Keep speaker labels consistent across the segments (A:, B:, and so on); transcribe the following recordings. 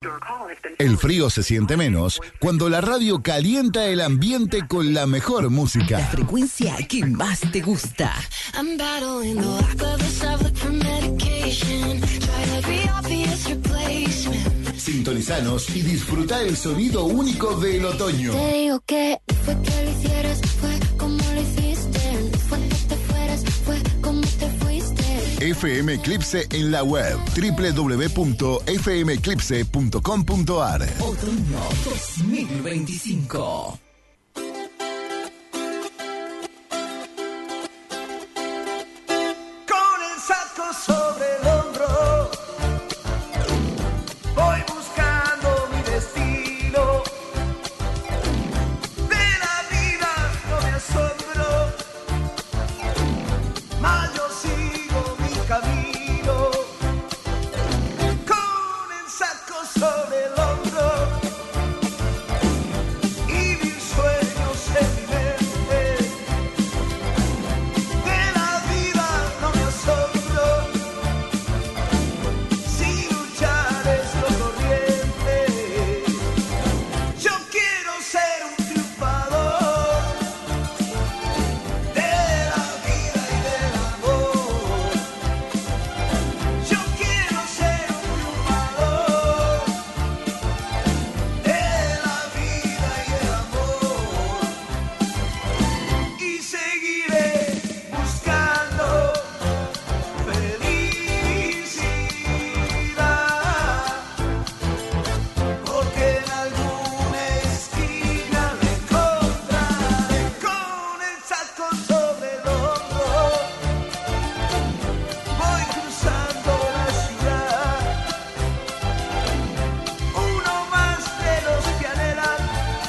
A: El frío se siente menos cuando la radio calienta el ambiente con la mejor música.
B: La frecuencia que más te gusta.
A: Sintonizanos y disfruta el sonido único del otoño.
C: Te digo que fue que lo hicieras, fue como lo hiciste. Fue que te fueras, fue como te fuiste.
A: FM Eclipse en la web www.fmeclipse.com.ar.
B: Otoño 2025.
D: Con el saco sobre el hombro, voy buscando mi destino. De la vida no me asombro, mas yo sigo mi camino. Con el saco sobre el hombro y mis sueños en mi mente. De la vida no me asombro, si luchar es lo corriente. Yo quiero ser un triunfador de la vida y del amor. Yo quiero ser un triunfador de la vida y del amor. Y seguiré buscando felicidad, porque en alguna esquina me encontraré con el saco sobre el hombro. Voy cruzando la ciudad, uno más de los que anhelan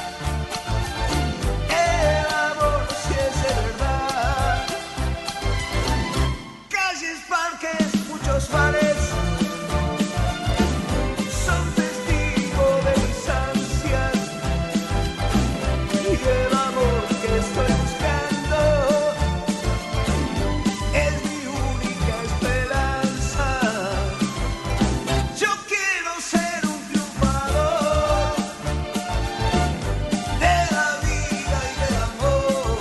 D: el amor, si es de verdad. Calles, parques, muchos bares son testigos de mis ansias, y el amor que estoy buscando es mi única esperanza. Yo quiero ser un triunfador de la vida y del amor.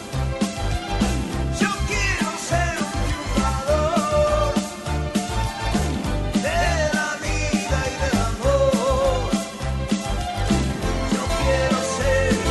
D: Yo quiero ser un triunfador de la vida y del amor. Yo quiero ser un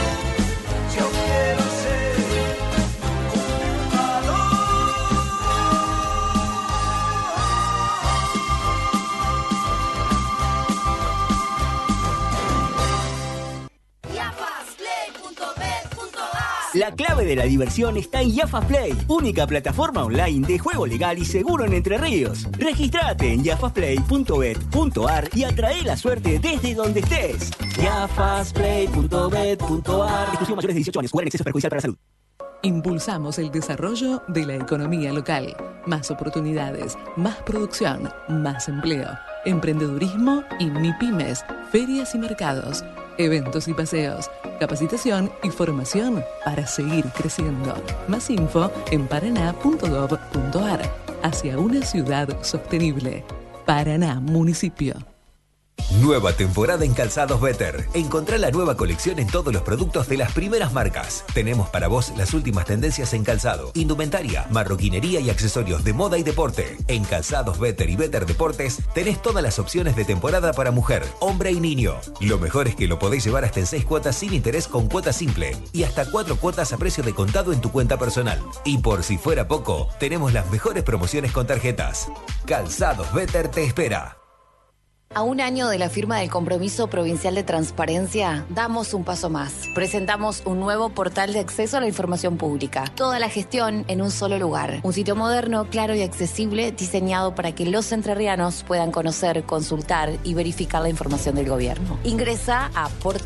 E: La clave de la diversión está en Jaffa Play, única plataforma online de juego legal y seguro en Entre Ríos. Regístrate en jaffaplay.bet.ar y atrae la suerte desde donde estés. jaffaplay.bet.ar. Exclusivo mayores de 18 años. Jugar en exceso es perjudicial para la salud.
B: Impulsamos el desarrollo de la economía local. Más oportunidades, más producción, más empleo, emprendedurismo y MIPYMES, ferias y mercados, eventos y paseos, capacitación y formación para seguir creciendo. Más info en paraná.gov.ar. Hacia una ciudad sostenible. Paraná, municipio.
F: Nueva temporada en Calzados Better. Encontrá la nueva colección en todos los productos de las primeras marcas. Tenemos para vos las últimas tendencias en calzado, indumentaria, marroquinería y accesorios de moda y deporte. En Calzados Better y Better Deportes tenés todas las opciones de temporada para mujer, hombre y niño. Lo mejor es que lo podéis llevar hasta en 6 cuotas sin interés con cuota simple y hasta 4 cuotas a precio de contado en tu cuenta personal. Y por si fuera poco, tenemos las mejores promociones con tarjetas. Calzados Better te espera.
G: A un año de la firma del Compromiso Provincial de Transparencia, damos un paso más. Presentamos un nuevo portal de acceso a la información pública. Toda la gestión en un solo lugar. Un sitio moderno, claro y accesible, diseñado para que los entrerrianos puedan conocer, consultar y verificar la información del gobierno. Ingresa a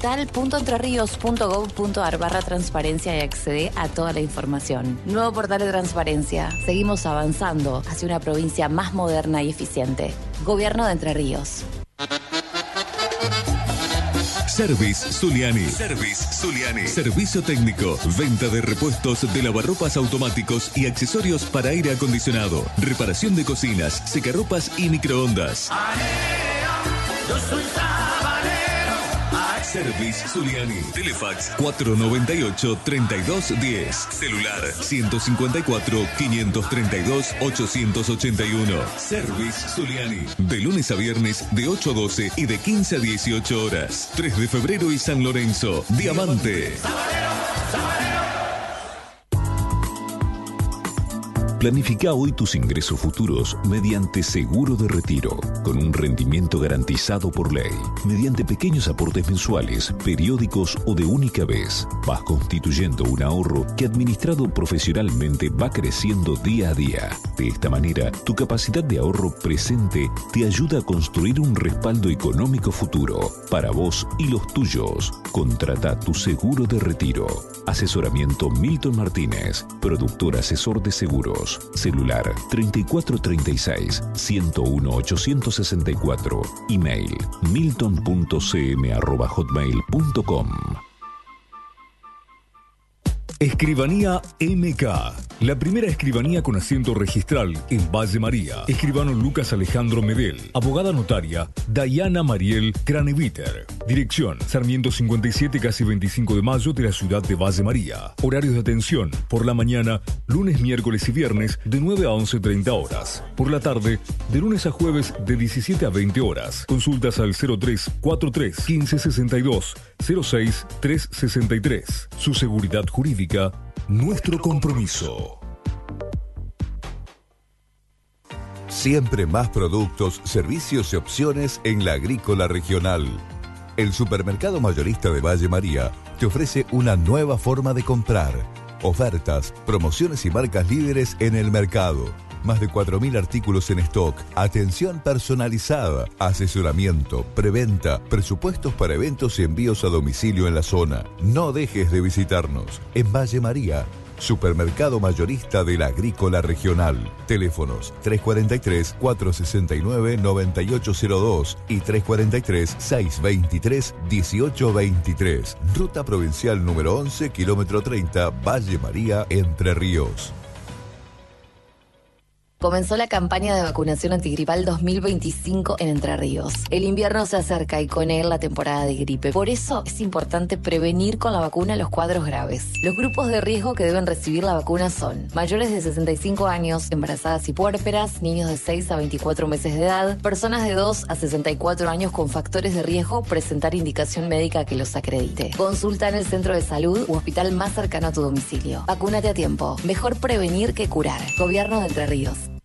G: portal.entrerrios.gov.ar/transparencia y accede a toda la información. Nuevo portal de transparencia. Seguimos avanzando hacia una provincia más moderna y eficiente. Gobierno de Entre Ríos.
H: Service Zuliani. Servicio técnico. Venta de repuestos de lavarropas automáticos y accesorios para aire acondicionado. Reparación de cocinas, secarropas y microondas.
D: Yo soy
H: Service Zuliani. Telefax 498-3210. Celular 154-532-881. Service Zuliani. De lunes a viernes de 8 a 12 y de 15 a 18 horas. 3 de febrero y San Lorenzo. Diamante. Planifica hoy tus ingresos futuros mediante seguro de retiro, con un rendimiento garantizado por ley, mediante pequeños aportes mensuales, periódicos o de única vez. Vas constituyendo un ahorro que administrado profesionalmente va creciendo día a día. De esta manera, tu capacidad de ahorro presente te ayuda a construir un respaldo económico futuro para vos y los tuyos. Contrata tu seguro de retiro. Asesoramiento Milton Martínez, productor asesor de seguros. Celular 3436-101-864. Email milton.cm@hotmail.com. Escribanía MK, la primera escribanía con asiento registral en Valle María. Escribano Lucas Alejandro Medel. Abogada notaria Dayana Mariel Craneviter. Dirección Sarmiento 57, casi 25 de mayo de la ciudad de Valle María. Horarios de atención: por la mañana, lunes, miércoles y viernes de 9 a 11:30 horas. Por la tarde, de lunes a jueves de 17 a 20 horas. Consultas al 0343 1562 06 363. Su seguridad jurídica, nuestro compromiso.
I: Siempre más productos, servicios y opciones en la Agrícola Regional. El supermercado mayorista de Valle María te ofrece una nueva forma de comprar. Ofertas, promociones y marcas líderes en el mercado. Más de 4.000 artículos en stock, atención personalizada, asesoramiento, preventa, presupuestos para eventos y envíos a domicilio en la zona. No dejes de visitarnos. En Valle María, supermercado mayorista de la Agrícola Regional. Teléfonos 343-469-9802 y 343-623-1823. Ruta provincial número 11, kilómetro 30, Valle María, Entre Ríos.
G: Comenzó la campaña de vacunación antigripal 2025 en Entre Ríos. El invierno se acerca y con él la temporada de gripe. Por eso es importante prevenir con la vacuna los cuadros graves. Los grupos de riesgo que deben recibir la vacuna son mayores de 65 años, embarazadas y puérperas, niños de 6 a 24 meses de edad, personas de 2 a 64 años con factores de riesgo, presentar indicación médica que los acredite. Consulta en el centro de salud u hospital más cercano a tu domicilio. Vacúnate a tiempo. Mejor prevenir que curar. Gobierno de Entre Ríos.